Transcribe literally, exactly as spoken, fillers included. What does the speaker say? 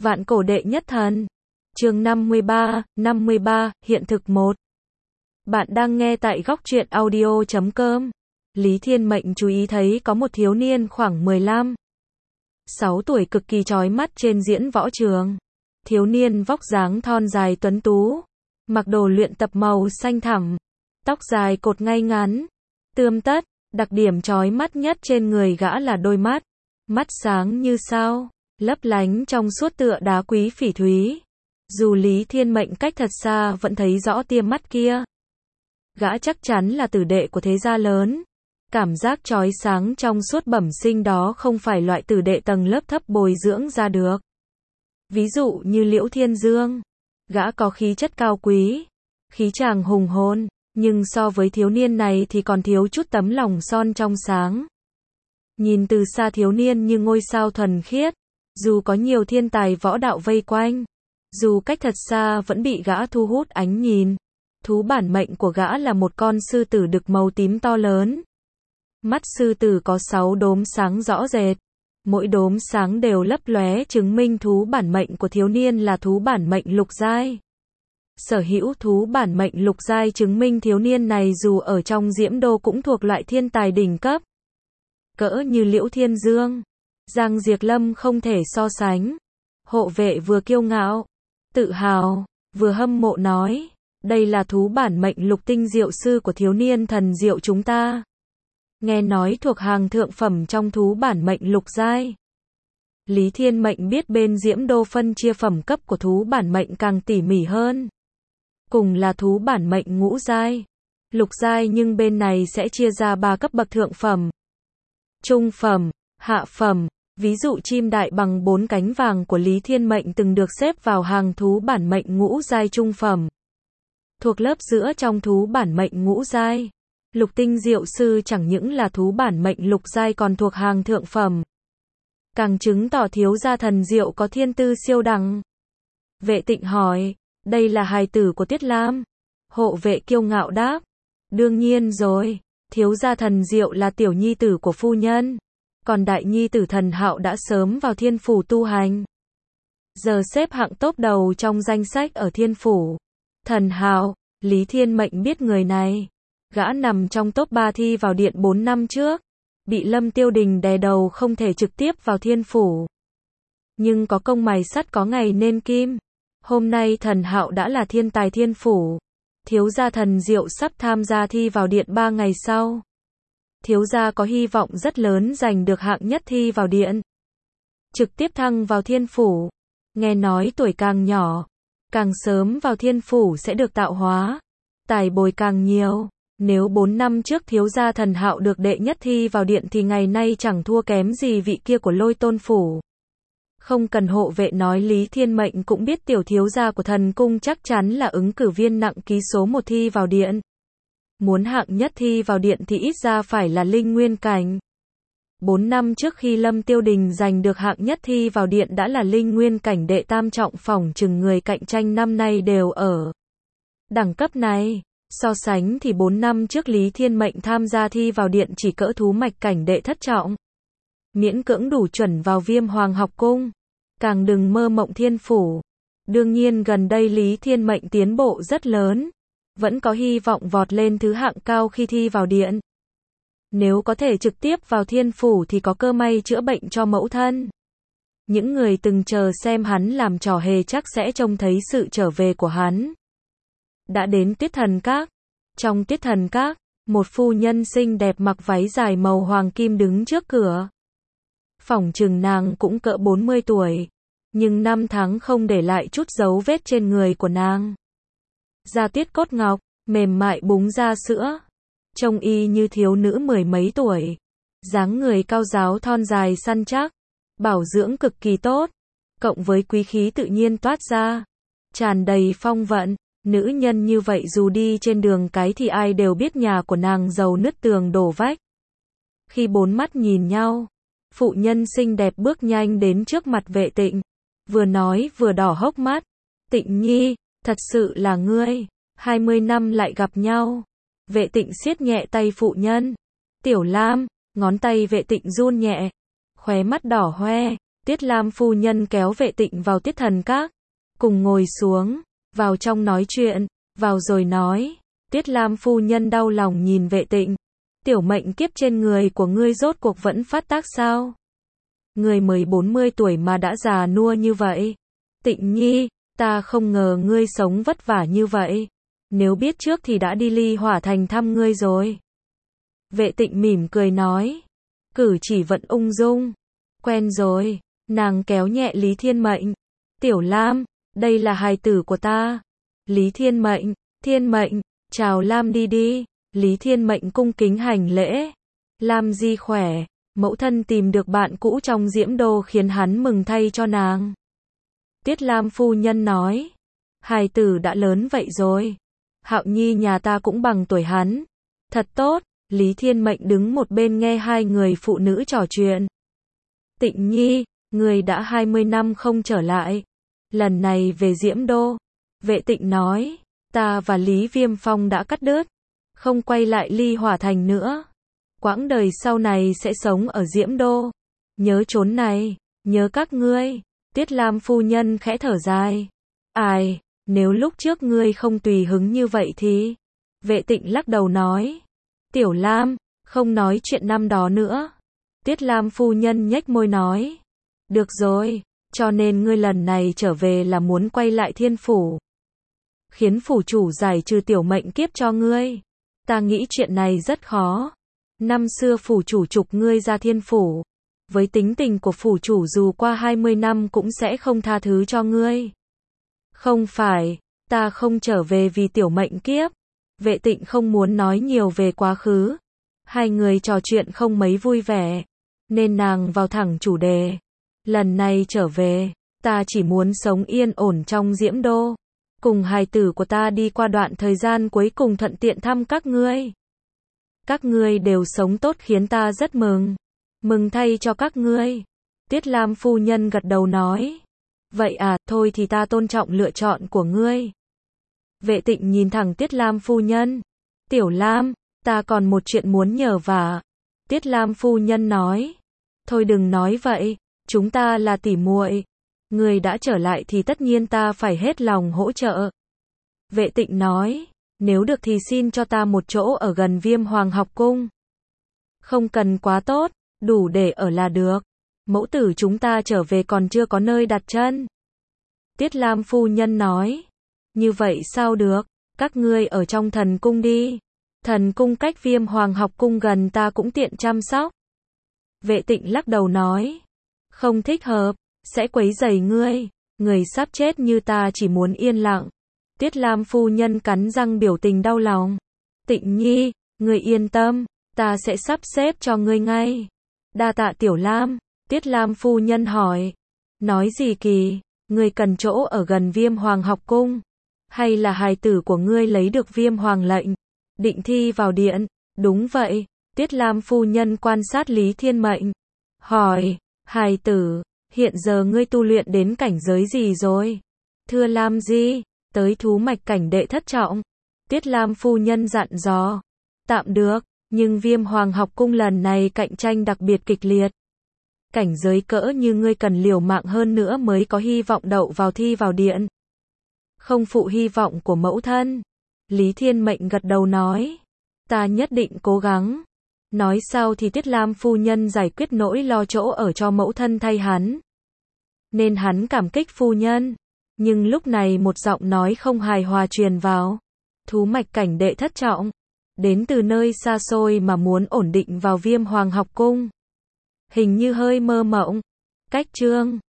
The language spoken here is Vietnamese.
Vạn cổ đệ nhất thần. Chương năm mươi ba, năm mươi ba, hiện thực một. Bạn đang nghe tại góc truyện audio chấm com. Lý Thiên Mệnh chú ý thấy có một thiếu niên khoảng mười lăm, sáu tuổi cực kỳ chói mắt trên diễn võ trường. Thiếu niên vóc dáng thon dài tuấn tú, mặc đồ luyện tập màu xanh thẳm, tóc dài cột ngay ngắn, tươm tất, đặc điểm chói mắt nhất trên người gã là đôi mắt, mắt sáng như sao, lấp lánh trong suốt tựa đá quý phỉ thúy. Dù Lý Thiên Mệnh cách thật xa vẫn thấy rõ tia mắt kia. Gã chắc chắn là tử đệ của thế gia lớn. Cảm giác chói sáng trong suốt bẩm sinh đó không phải loại tử đệ tầng lớp thấp bồi dưỡng ra được. Ví dụ như Liễu Thiên Dương, gã có khí chất cao quý, khí chàng hùng hồn, nhưng so với thiếu niên này thì còn thiếu chút tấm lòng son trong sáng. Nhìn từ xa thiếu niên như ngôi sao thuần khiết, dù có nhiều thiên tài võ đạo vây quanh, dù cách thật xa vẫn bị gã thu hút ánh nhìn. Thú bản mệnh của gã là một con sư tử đực màu tím to lớn. Mắt sư tử có sáu đốm sáng rõ rệt, mỗi đốm sáng đều lấp lóe chứng minh thú bản mệnh của thiếu niên là thú bản mệnh lục giai. Sở hữu thú bản mệnh lục giai chứng minh thiếu niên này dù ở trong Diễm Đô cũng thuộc loại thiên tài đỉnh cấp. Cỡ như Liễu Thiên Dương, Giang Diệp Lâm không thể so sánh. Hộ vệ vừa kiêu ngạo, tự hào, vừa hâm mộ nói, đây là thú bản mệnh lục tinh diệu sư của thiếu niên thần diệu chúng ta. Nghe nói thuộc hàng thượng phẩm trong thú bản mệnh lục giai. Lý Thiên Mệnh biết bên Diễm Đô phân chia phẩm cấp của thú bản mệnh càng tỉ mỉ hơn. Cùng là thú bản mệnh ngũ giai, lục giai nhưng bên này sẽ chia ra ba cấp bậc thượng phẩm, trung phẩm, hạ phẩm. Ví dụ chim đại bằng bốn cánh vàng của Lý Thiên Mệnh từng được xếp vào hàng thú bản mệnh ngũ giai trung phẩm. Thuộc lớp giữa trong thú bản mệnh ngũ giai. Lục tinh diệu sư chẳng những là thú bản mệnh lục giai còn thuộc hàng thượng phẩm. Càng chứng tỏ thiếu gia thần diệu có thiên tư siêu đẳng. Vệ Tịnh hỏi, đây là hài tử của Tuyết Lam? Hộ vệ kiêu ngạo đáp, đương nhiên rồi, thiếu gia thần diệu là tiểu nhi tử của phu nhân. Còn đại nhi tử Thần Hạo đã sớm vào thiên phủ tu hành. Giờ xếp hạng top đầu trong danh sách ở thiên phủ. Thần Hạo, Lý Thiên Mệnh biết người này. Gã nằm trong top ba thi vào điện bốn năm trước. Bị Lâm Tiêu Đình đè đầu không thể trực tiếp vào thiên phủ. Nhưng có công mài sắt có ngày nên kim. Hôm nay Thần Hạo đã là thiên tài thiên phủ. Thiếu gia thần diệu sắp tham gia thi vào điện ba ngày sau. Thiếu gia có hy vọng rất lớn giành được hạng nhất thi vào điện. Trực tiếp thăng vào thiên phủ. Nghe nói tuổi càng nhỏ, càng sớm vào thiên phủ sẽ được tạo hóa. Tài bồi càng nhiều. Nếu bốn năm trước thiếu gia Thần Hạo được đệ nhất thi vào điện thì ngày nay chẳng thua kém gì vị kia của Lôi Tôn phủ. Không cần hộ vệ nói Lý Thiên Mệnh cũng biết tiểu thiếu gia của thần cung chắc chắn là ứng cử viên nặng ký số một thi vào điện. Muốn hạng nhất thi vào điện thì ít ra phải là linh nguyên cảnh. Bốn năm trước khi Lâm Tiêu Đình giành được hạng nhất thi vào điện đã là linh nguyên cảnh đệ tam trọng, phỏng chừng người cạnh tranh năm nay đều ở đẳng cấp này. So sánh thì bốn năm trước Lý Thiên Mệnh tham gia thi vào điện chỉ cỡ thú mạch cảnh đệ thất trọng. Miễn cưỡng đủ chuẩn vào Viêm Hoàng học cung. Càng đừng mơ mộng thiên phủ. Đương nhiên gần đây Lý Thiên Mệnh tiến bộ rất lớn. Vẫn có hy vọng vọt lên thứ hạng cao khi thi vào điện. Nếu có thể trực tiếp vào thiên phủ thì có cơ may chữa bệnh cho mẫu thân. Những người từng chờ xem hắn làm trò hề chắc sẽ trông thấy sự trở về của hắn. Đã đến Tuyết Thần Các. Trong Tuyết Thần Các, một phu nhân xinh đẹp mặc váy dài màu hoàng kim đứng trước cửa. Phỏng chừng nàng cũng cỡ bốn mươi tuổi. Nhưng năm tháng không để lại chút dấu vết trên người của nàng. Da tuyết cốt ngọc, mềm mại búng ra sữa. Trông y như thiếu nữ mười mấy tuổi. Dáng người cao ráo thon dài săn chắc. Bảo dưỡng cực kỳ tốt. Cộng với quý khí tự nhiên toát ra. Tràn đầy phong vận. Nữ nhân như vậy dù đi trên đường cái thì ai đều biết nhà của nàng giàu nứt tường đổ vách. Khi bốn mắt nhìn nhau, phụ nhân xinh đẹp bước nhanh đến trước mặt Vệ Tịnh. Vừa nói vừa đỏ hốc mắt. Tịnh nhi, thật sự là ngươi. hai mươi năm lại gặp nhau. Vệ Tịnh siết nhẹ tay phụ nhân. Tiểu Lam, ngón tay Vệ Tịnh run nhẹ. Khóe mắt đỏ hoe. Tiết Lam phu nhân kéo Vệ Tịnh vào Tiết Thần Các, cùng ngồi xuống, vào trong nói chuyện, vào rồi nói. Tiết Lam phu nhân đau lòng nhìn Vệ Tịnh. Tiểu mệnh kiếp trên người của ngươi rốt cuộc vẫn phát tác sao? Ngươi mới bốn mươi tuổi mà đã già nua như vậy. Tịnh nhi, ta không ngờ ngươi sống vất vả như vậy. Nếu biết trước thì đã đi Ly Hỏa Thành thăm ngươi rồi. Vệ Tịnh mỉm cười nói. Cử chỉ vẫn ung dung. Quen rồi. Nàng kéo nhẹ Lý Thiên Mệnh. Tiểu Lam, đây là hài tử của ta. Lý Thiên Mệnh, Thiên Mệnh, chào Lam đi đi. Lý Thiên Mệnh cung kính hành lễ. Lam di khỏe. Mẫu thân tìm được bạn cũ trong Diễm Đô khiến hắn mừng thay cho nàng. Tiết Lam phu nhân nói. Hài tử đã lớn vậy rồi. Hạo Nhi nhà ta cũng bằng tuổi hắn. Thật tốt. Lý Thiên Mệnh đứng một bên nghe hai người phụ nữ trò chuyện. Tịnh nhi, người đã hai mươi năm không trở lại. Lần này về Diễm Đô. Vệ Tịnh nói. Ta và Lý Viêm Phong đã cắt đứt. Không quay lại Ly Hỏa Thành nữa. Quãng đời sau này sẽ sống ở Diễm Đô. Nhớ chốn này, nhớ các ngươi. Tiết Lam phu nhân khẽ thở dài. Ai, nếu lúc trước ngươi không tùy hứng như vậy thì... Vệ Tịnh lắc đầu nói. Tiểu Lam, không nói chuyện năm đó nữa. Tiết Lam phu nhân nhếch môi nói. Được rồi, cho nên ngươi lần này trở về là muốn quay lại Thiên Phủ. Khiến phủ chủ giải trừ tiểu mệnh kiếp cho ngươi. Ta nghĩ chuyện này rất khó. Năm xưa phủ chủ trục ngươi ra Thiên Phủ. Với tính tình của phủ chủ dù qua hai mươi năm cũng sẽ không tha thứ cho ngươi. Không phải, ta không trở về vì tiểu mệnh kiếp. Vệ Tịnh không muốn nói nhiều về quá khứ. Hai người trò chuyện không mấy vui vẻ. Nên nàng vào thẳng chủ đề. Lần này trở về, ta chỉ muốn sống yên ổn trong Diễm Đô. Cùng hài tử của ta đi qua đoạn thời gian cuối cùng thuận tiện thăm các ngươi. Các ngươi đều sống tốt khiến ta rất mừng. Mừng thay cho các ngươi. Tiết Lam phu nhân gật đầu nói. Vậy à, thôi thì ta tôn trọng lựa chọn của ngươi. Vệ Tịnh nhìn thẳng Tiết Lam phu nhân. Tiểu Lam, ta còn một chuyện muốn nhờ vả. Tiết Lam phu nhân nói. Thôi đừng nói vậy, chúng ta là tỉ muội. Ngươi đã trở lại thì tất nhiên ta phải hết lòng hỗ trợ. Vệ Tịnh nói. Nếu được thì xin cho ta một chỗ ở gần Viêm Hoàng học cung. Không cần quá tốt, đủ để ở là được. Mẫu tử chúng ta trở về còn chưa có nơi đặt chân. Tiết Lam phu nhân nói. Như vậy sao được, các ngươi ở trong thần cung đi. Thần cung cách Viêm Hoàng học cung gần ta cũng tiện chăm sóc. Vệ Tịnh lắc đầu nói. Không thích hợp, sẽ quấy rầy ngươi. Người sắp chết như ta chỉ muốn yên lặng. Tiết Lam phu nhân cắn răng biểu tình đau lòng. Tịnh nhi, ngươi yên tâm, ta sẽ sắp xếp cho ngươi ngay. Đa tạ Tiểu Lam. Tiết Lam phu nhân hỏi. Nói gì kỳ, ngươi cần chỗ ở gần Viêm Hoàng học cung. Hay là hài tử của ngươi lấy được Viêm Hoàng lệnh, định thi vào điện? Đúng vậy. Tiết Lam phu nhân quan sát Lý Thiên Mệnh. Hỏi, hài tử, hiện giờ ngươi tu luyện đến cảnh giới gì rồi? Thưa Lam Di, tới thú mạch cảnh đệ thất trọng. Tiết Lam phu nhân dặn dò. Tạm được, nhưng Viêm Hoàng học cung lần này cạnh tranh đặc biệt kịch liệt. Cảnh giới cỡ như ngươi cần liều mạng hơn nữa mới có hy vọng đậu vào thi vào điện. Không phụ hy vọng của mẫu thân. Lý Thiên Mệnh gật đầu nói. Ta nhất định cố gắng. Nói sau thì Tiết Lam phu nhân giải quyết nỗi lo chỗ ở cho mẫu thân thay hắn. Nên hắn cảm kích phu nhân. Nhưng lúc này một giọng nói không hài hòa truyền vào. Thú mạch cảnh đệ thất trọng. Đến từ nơi xa xôi mà muốn ổn định vào Viêm Hoàng học cung. Hình như hơi mơ mộng. Cách chương